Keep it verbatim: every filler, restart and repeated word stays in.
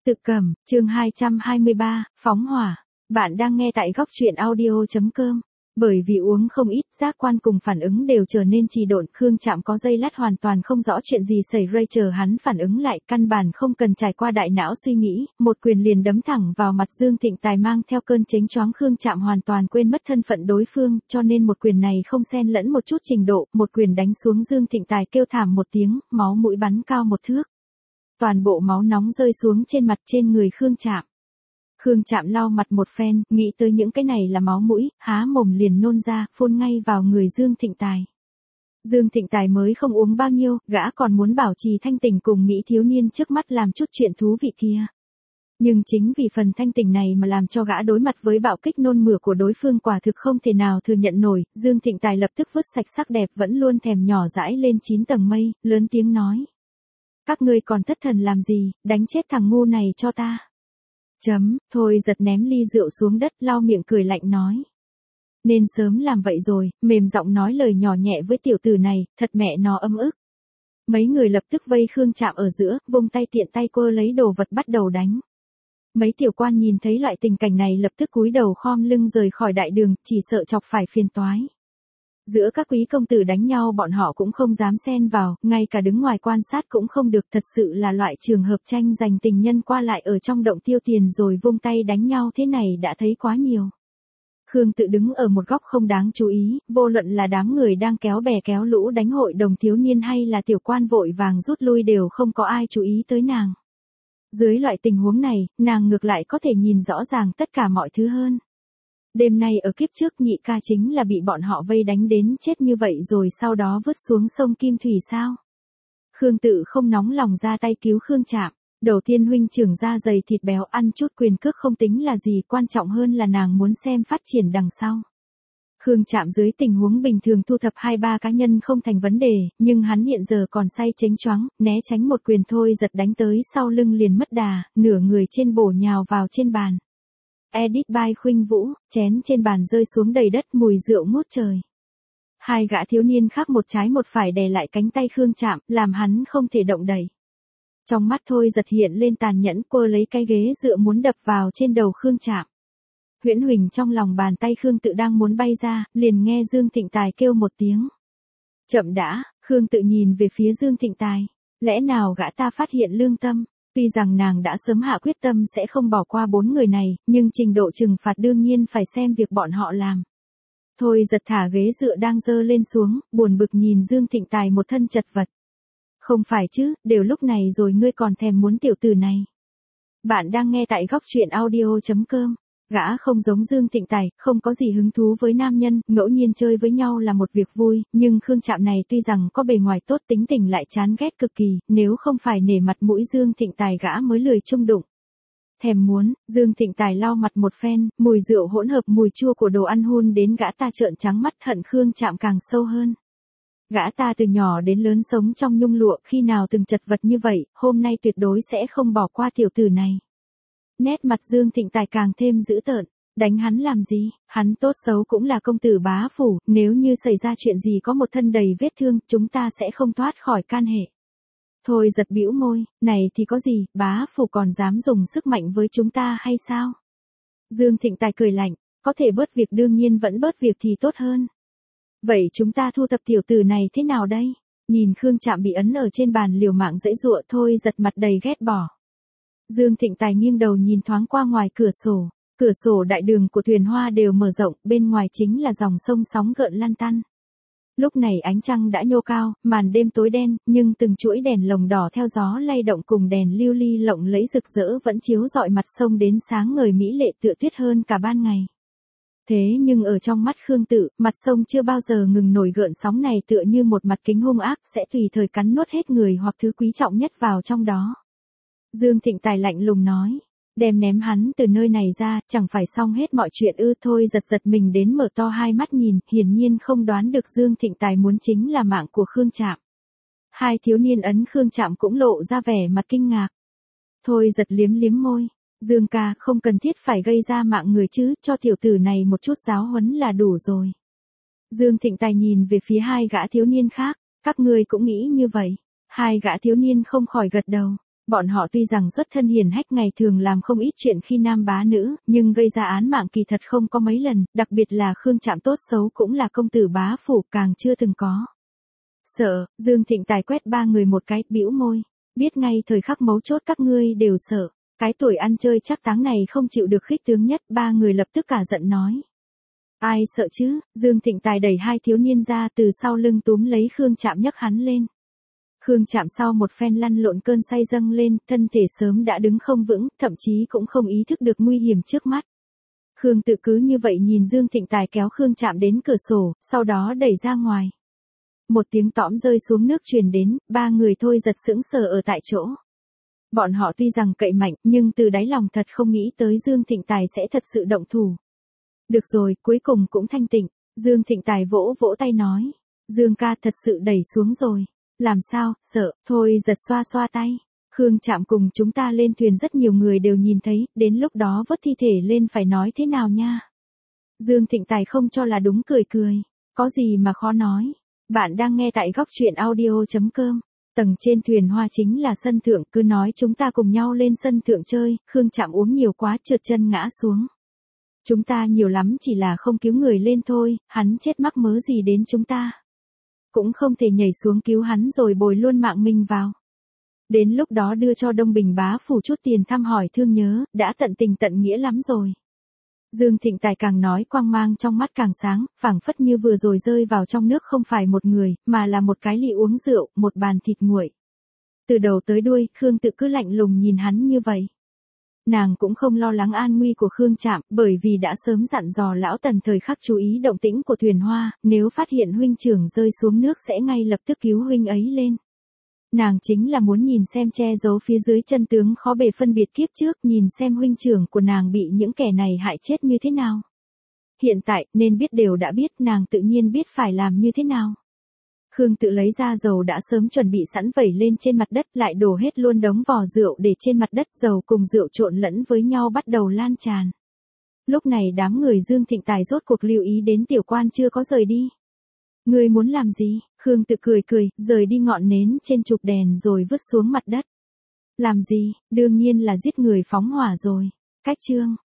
Tự Cẩm, chương hai trăm hai mươi ba, phóng hỏa. Bạn đang nghe tại góc truyện audio.com. Bởi vì uống không ít, giác quan cùng phản ứng đều trở nên trì độn, Khương Trạm có giây lát hoàn toàn không rõ chuyện gì xảy ra, chờ hắn phản ứng lại, căn bản không cần trải qua đại não suy nghĩ, một quyền liền đấm thẳng vào mặt Dương Thịnh Tài, mang theo cơn chếnh choáng. Khương Trạm hoàn toàn quên mất thân phận đối phương, cho nên một quyền này không xen lẫn một chút trình độ, một quyền đánh xuống. Dương Thịnh Tài kêu thảm một tiếng, máu mũi bắn cao một thước. Toàn bộ máu nóng rơi xuống trên mặt, trên người Khương Trạm. Khương Trạm lau mặt một phen, nghĩ tới những cái này là máu mũi, há mồm liền nôn ra, phun ngay vào người Dương Thịnh Tài. Dương Thịnh Tài mới không uống bao nhiêu, gã còn muốn bảo trì thanh tỉnh cùng mỹ thiếu niên trước mắt làm chút chuyện thú vị kia. Nhưng chính vì phần thanh tỉnh này mà làm cho gã đối mặt với bạo kích nôn mửa của đối phương quả thực không thể nào thừa nhận nổi. Dương Thịnh Tài lập tức vứt sạch sắc đẹp vẫn luôn thèm nhỏ dãi lên chín tầng mây, lớn tiếng nói. Các ngươi còn thất thần làm gì, đánh chết thằng ngu này cho ta. Chấm, Thôi Giật ném ly rượu xuống đất, lau miệng cười lạnh nói. Nên sớm làm vậy rồi, mềm giọng nói lời nhỏ nhẹ với tiểu tử này, thật mẹ nó ấm ức. Mấy người lập tức vây Khương Trạm ở giữa, vung tay tiện tay cô lấy đồ vật bắt đầu đánh. Mấy tiểu quan nhìn thấy loại tình cảnh này lập tức cúi đầu khom lưng rời khỏi đại đường, chỉ sợ chọc phải phiền toái. Giữa các quý công tử đánh nhau bọn họ cũng không dám xen vào, ngay cả đứng ngoài quan sát cũng không được, thật sự là loại trường hợp tranh giành tình nhân qua lại ở trong động tiêu tiền rồi vung tay đánh nhau thế này đã thấy quá nhiều. Khương Tự đứng ở một góc không đáng chú ý, vô luận là đám người đang kéo bè kéo lũ đánh hội đồng thiếu niên hay là tiểu quan vội vàng rút lui đều không có ai chú ý tới nàng. Dưới loại tình huống này, nàng ngược lại có thể nhìn rõ ràng tất cả mọi thứ hơn. Đêm nay ở kiếp trước nhị ca chính là bị bọn họ vây đánh đến chết như vậy rồi sau đó vứt xuống sông Kim Thủy sao? Khương Tự không nóng lòng ra tay cứu Khương Trạm. Đầu tiên huynh trưởng da dày thịt béo ăn chút quyền cước không tính là gì, quan trọng hơn là nàng muốn xem phát triển đằng sau. Khương Trạm dưới tình huống bình thường thu thập hai ba cá nhân không thành vấn đề, nhưng hắn hiện giờ còn say chếnh choáng, né tránh một quyền Thôi Giật đánh tới sau lưng liền mất đà, nửa người trên bổ nhào vào trên bàn. Edit by Khuynh Vũ, chén trên bàn rơi xuống đầy đất, mùi rượu ngút trời. Hai gã thiếu niên khác một trái một phải đè lại cánh tay Khương Trạm, làm hắn không thể động đậy. Trong mắt Thôi Giật hiện lên tàn nhẫn, cô lấy cái ghế dựa muốn đập vào trên đầu Khương Trạm. Huyễn Huỳnh trong lòng bàn tay Khương Tự đang muốn bay ra, liền nghe Dương Thịnh Tài kêu một tiếng. Chậm đã, Khương Tự nhìn về phía Dương Thịnh Tài. Lẽ nào gã ta phát hiện lương tâm? Tuy rằng nàng đã sớm hạ quyết tâm sẽ không bỏ qua bốn người này, nhưng trình độ trừng phạt đương nhiên phải xem việc bọn họ làm. Thôi Giật thả ghế dựa đang dơ lên xuống, buồn bực nhìn Dương Thịnh Tài một thân chật vật. Không phải chứ, đều lúc này rồi ngươi còn thèm muốn tiểu tử này. Bạn đang nghe tại góc truyện audio.com. Gã không giống Dương Thịnh Tài, không có gì hứng thú với nam nhân, ngẫu nhiên chơi với nhau là một việc vui, nhưng Khương Trạm này tuy rằng có bề ngoài tốt tính tình lại chán ghét cực kỳ, nếu không phải nể mặt mũi Dương Thịnh Tài gã mới lười chung đụng. Thèm muốn, Dương Thịnh Tài lau mặt một phen, mùi rượu hỗn hợp mùi chua của đồ ăn hun đến gã ta trợn trắng mắt, hận Khương Trạm càng sâu hơn. Gã ta từ nhỏ đến lớn sống trong nhung lụa, khi nào từng chật vật như vậy, hôm nay tuyệt đối sẽ không bỏ qua tiểu tử này. Nét mặt Dương Thịnh Tài càng thêm dữ tợn, đánh hắn làm gì, hắn tốt xấu cũng là công tử bá phủ, nếu như xảy ra chuyện gì có một thân đầy vết thương, chúng ta sẽ không thoát khỏi can hệ. Thôi Giật bĩu môi, này thì có gì, bá phủ còn dám dùng sức mạnh với chúng ta hay sao? Dương Thịnh Tài cười lạnh, có thể bớt việc đương nhiên vẫn bớt việc thì tốt hơn. Vậy chúng ta thu thập tiểu tử này thế nào đây? Nhìn Khương Trạm bị ấn ở trên bàn liều mạng giãy giụa, Thôi Giật mặt đầy ghét bỏ. Dương Thịnh Tài nghiêng đầu nhìn thoáng qua ngoài cửa sổ, cửa sổ đại đường của thuyền hoa đều mở rộng, bên ngoài chính là dòng sông sóng gợn lăn tăn. Lúc này ánh trăng đã nhô cao, màn đêm tối đen, nhưng từng chuỗi đèn lồng đỏ theo gió lay động cùng đèn lưu ly lộng lẫy rực rỡ vẫn chiếu rọi mặt sông đến sáng ngời mỹ lệ tựa tuyết hơn cả ban ngày. Thế nhưng ở trong mắt Khương Tự, mặt sông chưa bao giờ ngừng nổi gợn sóng này tựa như một mặt kính hung ác sẽ tùy thời cắn nuốt hết người hoặc thứ quý trọng nhất vào trong đó. Dương Thịnh Tài lạnh lùng nói, đem ném hắn từ nơi này ra, chẳng phải xong hết mọi chuyện ư? Thôi Giật giật mình đến mở to hai mắt nhìn, hiển nhiên không đoán được Dương Thịnh Tài muốn chính là mạng của Khương Trạm. Hai thiếu niên ấn Khương Trạm cũng lộ ra vẻ mặt kinh ngạc. Thôi Giật liếm liếm môi, Dương ca không cần thiết phải gây ra mạng người chứ, cho tiểu tử này một chút giáo huấn là đủ rồi. Dương Thịnh Tài nhìn về phía hai gã thiếu niên khác, các ngươi cũng nghĩ như vậy. Hai gã thiếu niên không khỏi gật đầu. Bọn họ tuy rằng xuất thân hiền hách ngày thường làm không ít chuyện khi nam bá nữ, nhưng gây ra án mạng kỳ thật không có mấy lần, đặc biệt là Khương Trạm tốt xấu cũng là công tử bá phủ càng chưa từng có. Sợ, Dương Thịnh Tài quét ba người một cái, bĩu môi, biết ngay thời khắc mấu chốt các ngươi đều sợ, cái tuổi ăn chơi chắc táng này không chịu được khích tướng nhất, ba người lập tức cả giận nói. Ai sợ chứ, Dương Thịnh Tài đẩy hai thiếu niên ra từ sau lưng túm lấy Khương Trạm nhấc hắn lên. Khương Trạm sau một phen lăn lộn cơn say dâng lên, thân thể sớm đã đứng không vững, thậm chí cũng không ý thức được nguy hiểm trước mắt. Khương Tự cứ như vậy nhìn Dương Thịnh Tài kéo Khương Trạm đến cửa sổ, sau đó đẩy ra ngoài. Một tiếng tõm rơi xuống nước truyền đến, ba người thôi giật sững sờ ở tại chỗ. Bọn họ tuy rằng cậy mạnh, nhưng từ đáy lòng thật không nghĩ tới Dương Thịnh Tài sẽ thật sự động thủ. Được rồi, cuối cùng cũng thanh tịnh, Dương Thịnh Tài vỗ vỗ tay nói. Dương ca thật sự đẩy xuống rồi. Làm sao, sợ, thôi giật xoa xoa tay. Khương Trạm cùng chúng ta lên thuyền rất nhiều người đều nhìn thấy, đến lúc đó vớt thi thể lên phải nói thế nào nha. Dương Thịnh Tài không cho là đúng cười cười. Có gì mà khó nói. Bạn đang nghe tại góc truyện audio chấm com. Tầng trên thuyền hoa chính là sân thượng, cứ nói chúng ta cùng nhau lên sân thượng chơi, Khương Trạm uống nhiều quá trượt chân ngã xuống. Chúng ta nhiều lắm chỉ là không cứu người lên thôi, hắn chết mắc mớ gì đến chúng ta. Cũng không thể nhảy xuống cứu hắn rồi bồi luôn mạng mình vào. Đến lúc đó đưa cho Đông Bình bá phủ chút tiền thăm hỏi thương nhớ, đã tận tình tận nghĩa lắm rồi. Dương Thịnh Tài càng nói quang mang trong mắt càng sáng, phảng phất như vừa rồi rơi vào trong nước không phải một người, mà là một cái ly uống rượu, một bàn thịt nguội. Từ đầu tới đuôi, Khương Tự cứ lạnh lùng nhìn hắn như vậy. Nàng cũng không lo lắng an nguy của Khương Trạm, bởi vì đã sớm dặn dò lão Tần thời khắc chú ý động tĩnh của thuyền hoa, nếu phát hiện huynh trưởng rơi xuống nước sẽ ngay lập tức cứu huynh ấy lên. Nàng chính là muốn nhìn xem che giấu phía dưới chân tướng khó bề phân biệt kiếp trước, nhìn xem huynh trưởng của nàng bị những kẻ này hại chết như thế nào. Hiện tại, nên biết đều đã biết, nàng tự nhiên biết phải làm như thế nào. Khương Tự lấy ra dầu đã sớm chuẩn bị sẵn vẩy lên trên mặt đất, lại đổ hết luôn đống vò rượu để trên mặt đất, dầu cùng rượu trộn lẫn với nhau bắt đầu lan tràn. Lúc này đám người Dương Thịnh Tài rốt cuộc lưu ý đến tiểu quan chưa có rời đi. Ngươi muốn làm gì? Khương Tự cười cười, rời đi ngọn nến trên trục đèn rồi vứt xuống mặt đất. Làm gì? Đương nhiên là giết người phóng hỏa rồi. Cách chương